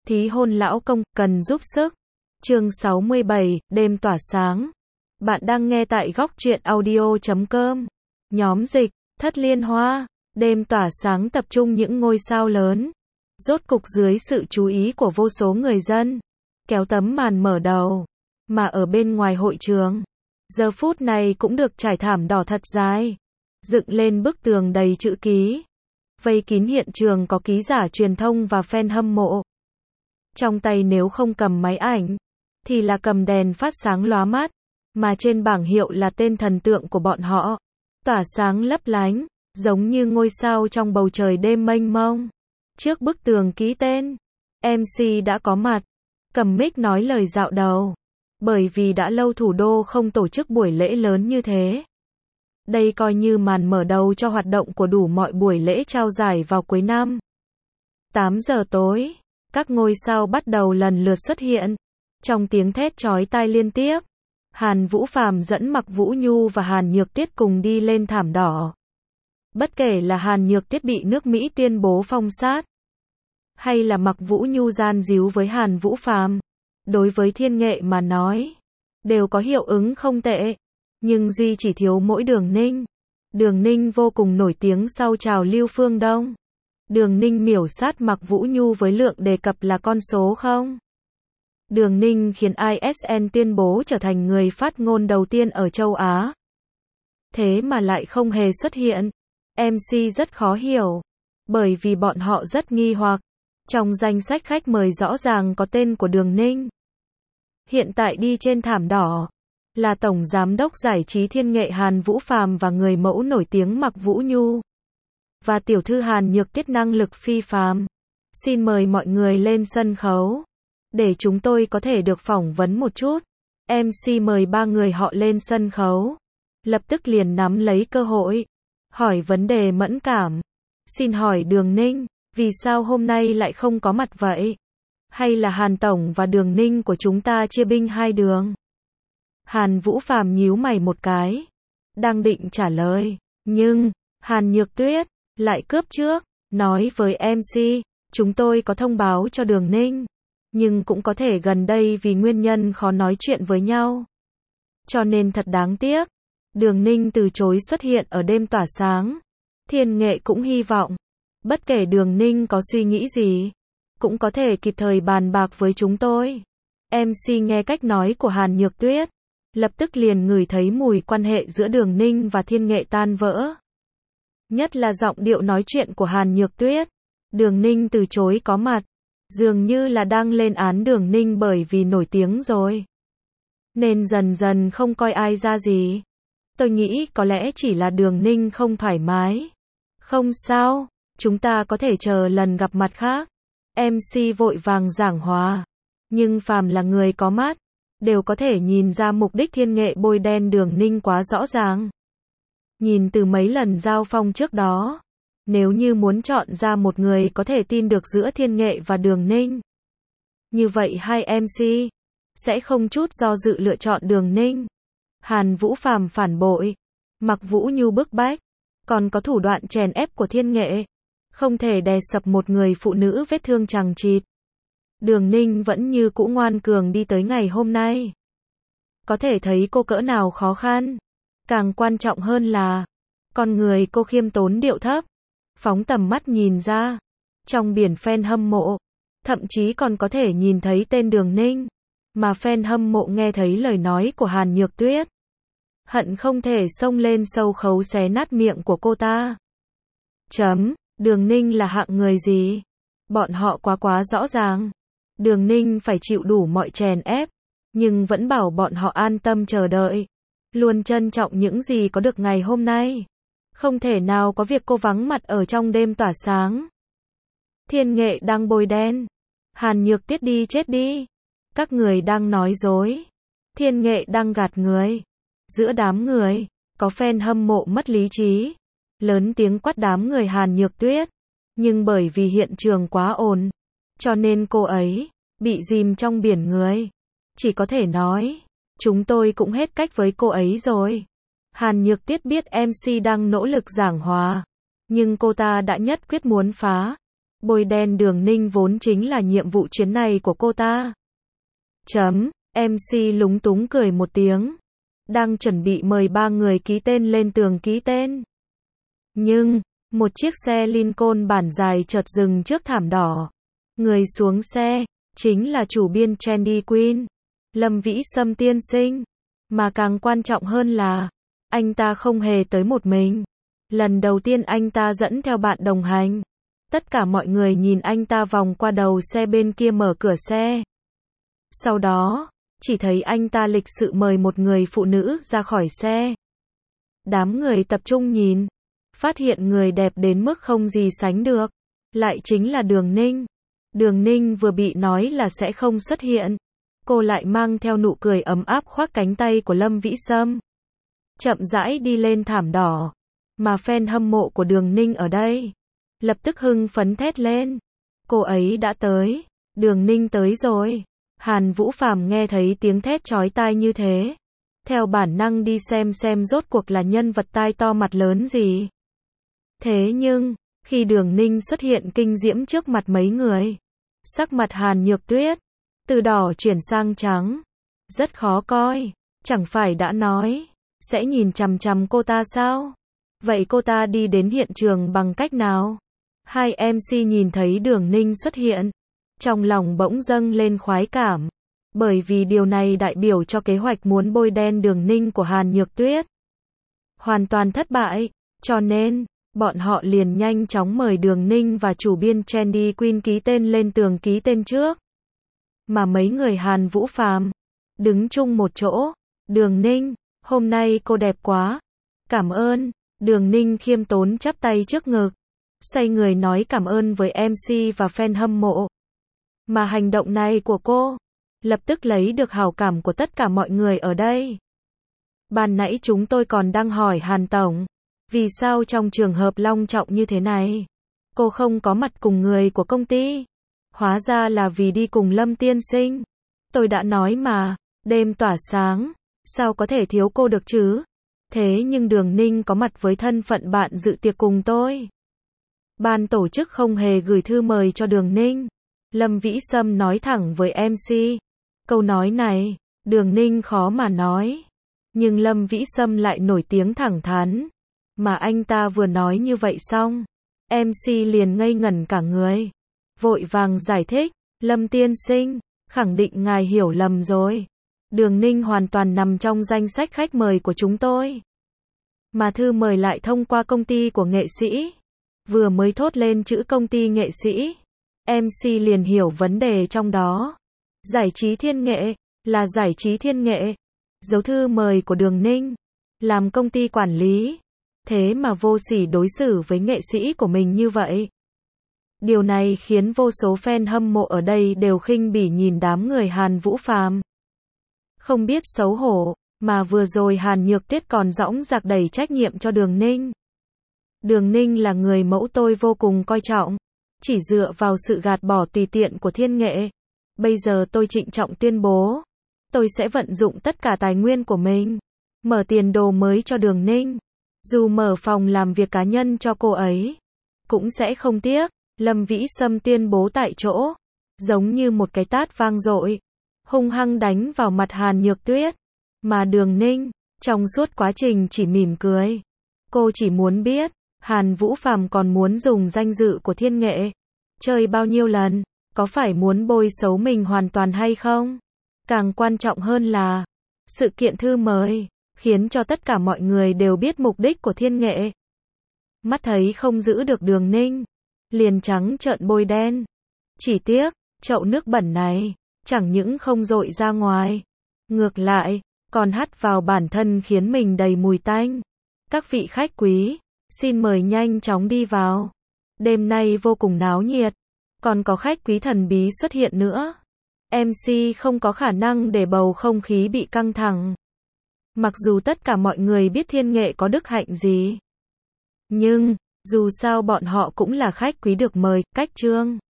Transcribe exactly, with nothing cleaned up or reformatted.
Thí hôn lão công, cần giúp sức. Chương sáu mươi bảy, đêm tỏa sáng. Bạn đang nghe tại góc truyện audio chấm com. Nhóm dịch, Thất Liên Hoa, đêm tỏa sáng tập trung những ngôi sao lớn. Rốt cục dưới sự chú ý của vô số người dân, kéo tấm màn mở đầu. Mà ở bên ngoài hội trường, giờ phút này cũng được trải thảm đỏ thật dài, dựng lên bức tường đầy chữ ký. Vây kín hiện trường có ký giả truyền thông và fan hâm mộ. Trong tay nếu không cầm máy ảnh, thì là cầm đèn phát sáng lóa mắt, mà trên bảng hiệu là tên thần tượng của bọn họ, tỏa sáng lấp lánh, giống như ngôi sao trong bầu trời đêm mênh mông. Trước bức tường ký tên, em xê đã có mặt, cầm mic nói lời dạo đầu, bởi vì đã lâu thủ đô không tổ chức buổi lễ lớn như thế. Đây coi như màn mở đầu cho hoạt động của đủ mọi buổi lễ trao giải vào cuối năm. tám giờ tối, các ngôi sao bắt đầu lần lượt xuất hiện. Trong tiếng thét chói tai liên tiếp, Hàn Vũ Phàm dẫn Mạc Vũ Nhu và Hàn Nhược Tuyết cùng đi lên thảm đỏ. Bất kể là Hàn Nhược Tuyết bị nước Mỹ tuyên bố phong sát, hay là Mạc Vũ Nhu gian díu với Hàn Vũ Phàm, đối với Thiên Nghệ mà nói, đều có hiệu ứng không tệ. Nhưng duy chỉ thiếu mỗi Đường Ninh. Đường Ninh vô cùng nổi tiếng sau trào lưu phương Đông. Đường Ninh miểu sát Mạc Vũ Nhu với lượng đề cập là con số không. Đường Ninh khiến i ét en tuyên bố trở thành người phát ngôn đầu tiên ở châu Á. Thế mà lại không hề xuất hiện. em xê rất khó hiểu, bởi vì bọn họ rất nghi hoặc. Trong danh sách khách mời rõ ràng có tên của Đường Ninh. Hiện tại đi trên thảm đỏ là Tổng Giám đốc Giải trí Thiên Nghệ Hàn Vũ Phàm và người mẫu nổi tiếng Mạc Vũ Nhu. Và tiểu thư Hàn Nhược Tuyết năng lực phi phàm. Xin mời mọi người lên sân khấu, để chúng tôi có thể được phỏng vấn một chút. em xê mời ba người họ lên sân khấu. Lập tức liền nắm lấy cơ hội, hỏi vấn đề mẫn cảm. Xin hỏi Đường Ninh, vì sao hôm nay lại không có mặt vậy? Hay là Hàn Tổng và Đường Ninh của chúng ta chia binh hai đường? Hàn Vũ Phàm nhíu mày một cái, đang định trả lời, nhưng Hàn Nhược Tuyết lại cướp trước, nói với em xê, chúng tôi có thông báo cho Đường Ninh, nhưng cũng có thể gần đây vì nguyên nhân khó nói chuyện với nhau, cho nên thật đáng tiếc, Đường Ninh từ chối xuất hiện ở đêm tỏa sáng. Thiên Nghệ cũng hy vọng, bất kể Đường Ninh có suy nghĩ gì, cũng có thể kịp thời bàn bạc với chúng tôi. em xê nghe cách nói của Hàn Nhược Tuyết, lập tức liền ngửi thấy mùi quan hệ giữa Đường Ninh và Thiên Nghệ tan vỡ. Nhất là giọng điệu nói chuyện của Hàn Nhược Tuyết. Đường Ninh từ chối có mặt, dường như là đang lên án Đường Ninh bởi vì nổi tiếng rồi, nên dần dần không coi ai ra gì. Tôi nghĩ có lẽ chỉ là Đường Ninh không thoải mái. Không sao, chúng ta có thể chờ lần gặp mặt khác. em xê vội vàng giảng hòa. Nhưng phàm là người có mắt, đều có thể nhìn ra mục đích Thiên Nghệ bôi đen Đường Ninh quá rõ ràng. Nhìn từ mấy lần giao phong trước đó, nếu như muốn chọn ra một người có thể tin được giữa Thiên Nghệ và Đường Ninh, như vậy hai em xê sẽ không chút do dự lựa chọn Đường Ninh. Hàn Vũ Phàm phản bội, Mạc Vũ Nhu bức bách, còn có thủ đoạn chèn ép của Thiên Nghệ, không thể đè sập một người phụ nữ vết thương chằng chịt. Đường Ninh vẫn như cũ ngoan cường đi tới ngày hôm nay. Có thể thấy cô cỡ nào khó khăn. Càng quan trọng hơn là, con người cô khiêm tốn điệu thấp, phóng tầm mắt nhìn ra, trong biển fan hâm mộ, thậm chí còn có thể nhìn thấy tên Đường Ninh, mà fan hâm mộ nghe thấy lời nói của Hàn Nhược Tuyết, hận không thể xông lên sâu khấu xé nát miệng của cô ta. Chấm, Đường Ninh là hạng người gì? Bọn họ quá quá rõ ràng. Đường Ninh phải chịu đủ mọi chèn ép, nhưng vẫn bảo bọn họ an tâm chờ đợi. Luôn trân trọng những gì có được ngày hôm nay. Không thể nào có việc cô vắng mặt ở trong đêm tỏa sáng. Thiên Nghệ đang bôi đen. Hàn Nhược Tuyết đi chết đi. Các người đang nói dối. Thiên Nghệ đang gạt người. Giữa đám người, có fan hâm mộ mất lý trí, lớn tiếng quát đám người Hàn Nhược Tuyết. Nhưng bởi vì hiện trường quá ồn, cho nên cô ấy bị dìm trong biển người. Chỉ có thể nói, chúng tôi cũng hết cách với cô ấy rồi. Hàn Nhược Tuyết biết em xê đang nỗ lực giảng hòa, nhưng cô ta đã nhất quyết muốn phá. Bôi đen Đường Ninh vốn chính là nhiệm vụ chuyến này của cô ta. Chấm, em xê lúng túng cười một tiếng. Đang chuẩn bị mời ba người ký tên lên tường ký tên. Nhưng, một chiếc xe Lincoln bản dài chợt dừng trước thảm đỏ. Người xuống xe, chính là chủ biên Trendy Queen, Lâm Vĩ Sâm tiên sinh. Mà càng quan trọng hơn là, anh ta không hề tới một mình. Lần đầu tiên anh ta dẫn theo bạn đồng hành. Tất cả mọi người nhìn anh ta vòng qua đầu xe bên kia mở cửa xe. Sau đó, chỉ thấy anh ta lịch sự mời một người phụ nữ ra khỏi xe. Đám người tập trung nhìn, phát hiện người đẹp đến mức không gì sánh được, lại chính là Đường Ninh. Đường Ninh vừa bị nói là sẽ không xuất hiện, cô lại mang theo nụ cười ấm áp khoác cánh tay của Lâm Vĩ Sâm. Chậm rãi đi lên thảm đỏ, mà fan hâm mộ của Đường Ninh ở đây lập tức hưng phấn thét lên. Cô ấy đã tới, Đường Ninh tới rồi. Hàn Vũ Phàm nghe thấy tiếng thét chói tai như thế, theo bản năng đi xem xem rốt cuộc là nhân vật tai to mặt lớn gì. Thế nhưng, khi Đường Ninh xuất hiện kinh diễm trước mặt mấy người, sắc mặt Hàn Nhược Tuyết từ đỏ chuyển sang trắng, rất khó coi. Chẳng phải đã nói sẽ nhìn chằm chằm cô ta sao? Vậy cô ta đi đến hiện trường bằng cách nào? Hai em xê nhìn thấy Đường Ninh xuất hiện, trong lòng bỗng dâng lên khoái cảm, bởi vì điều này đại biểu cho kế hoạch muốn bôi đen Đường Ninh của Hàn Nhược Tuyết hoàn toàn thất bại, cho nên bọn họ liền nhanh chóng mời Đường Ninh và chủ biên Trendy Queen ký tên lên tường ký tên trước. Mà mấy người Hàn Vũ Phàm đứng chung một chỗ. Đường Ninh, hôm nay cô đẹp quá. Cảm ơn. Đường Ninh khiêm tốn chắp tay trước ngực, xoay người nói cảm ơn với em xê và fan hâm mộ. Mà hành động này của cô lập tức lấy được hảo cảm của tất cả mọi người ở đây. Ban nãy chúng tôi còn đang hỏi Hàn Tổng, vì sao trong trường hợp long trọng như thế này, cô không có mặt cùng người của công ty? Hóa ra là vì đi cùng Lâm tiên sinh. Tôi đã nói mà, đêm tỏa sáng, sao có thể thiếu cô được chứ? Thế nhưng Đường Ninh có mặt với thân phận bạn dự tiệc cùng tôi. Ban tổ chức không hề gửi thư mời cho Đường Ninh. Lâm Vĩ Sâm nói thẳng với em xê. Câu nói này, Đường Ninh khó mà nói. Nhưng Lâm Vĩ Sâm lại nổi tiếng thẳng thắn. Mà anh ta vừa nói như vậy xong, em xê liền ngây ngẩn cả người. Vội vàng giải thích, Lâm tiên sinh, khẳng định ngài hiểu lầm rồi. Đường Ninh hoàn toàn nằm trong danh sách khách mời của chúng tôi. Mà thư mời lại thông qua công ty của nghệ sĩ. Vừa mới thốt lên chữ công ty nghệ sĩ, em xê liền hiểu vấn đề trong đó. Giải trí thiên nghệ, là giải trí thiên nghệ. Dấu thư mời của Đường Ninh, làm công ty quản lý. Thế mà vô sỉ đối xử với nghệ sĩ của mình như vậy. Điều này khiến vô số fan hâm mộ ở đây đều khinh bỉ nhìn đám người Hàn Vũ Phàm. Không biết xấu hổ, mà vừa rồi Hàn Nhược Tuyết còn dõng dạc đẩy trách nhiệm cho Đường Ninh. Đường Ninh là người mẫu tôi vô cùng coi trọng, chỉ dựa vào sự gạt bỏ tùy tiện của thiên nghệ. Bây giờ tôi trịnh trọng tuyên bố, tôi sẽ vận dụng tất cả tài nguyên của mình, mở tiền đồ mới cho Đường Ninh. Dù mở phòng làm việc cá nhân cho cô ấy, cũng sẽ không tiếc. Lâm Vĩ Sâm tuyên bố tại chỗ, giống như một cái tát vang dội, hung hăng đánh vào mặt Hàn Nhược Tuyết. Mà Đường Ninh, trong suốt quá trình chỉ mỉm cười. Cô chỉ muốn biết, Hàn Vũ Phàm còn muốn dùng danh dự của thiên nghệ chơi bao nhiêu lần, có phải muốn bôi xấu mình hoàn toàn hay không? Càng quan trọng hơn là, sự kiện thư mời khiến cho tất cả mọi người đều biết mục đích của thiên nghệ. Mắt thấy không giữ được Đường Ninh, liền trắng trợn bôi đen. Chỉ tiếc, chậu nước bẩn này chẳng những không dội ra ngoài, ngược lại còn hắt vào bản thân khiến mình đầy mùi tanh. Các vị khách quý, xin mời nhanh chóng đi vào. Đêm nay vô cùng náo nhiệt, còn có khách quý thần bí xuất hiện nữa. em xê không có khả năng để bầu không khí bị căng thẳng. Mặc dù tất cả mọi người biết thiên nghệ có đức hạnh gì, nhưng dù sao bọn họ cũng là khách quý được mời. Cách chương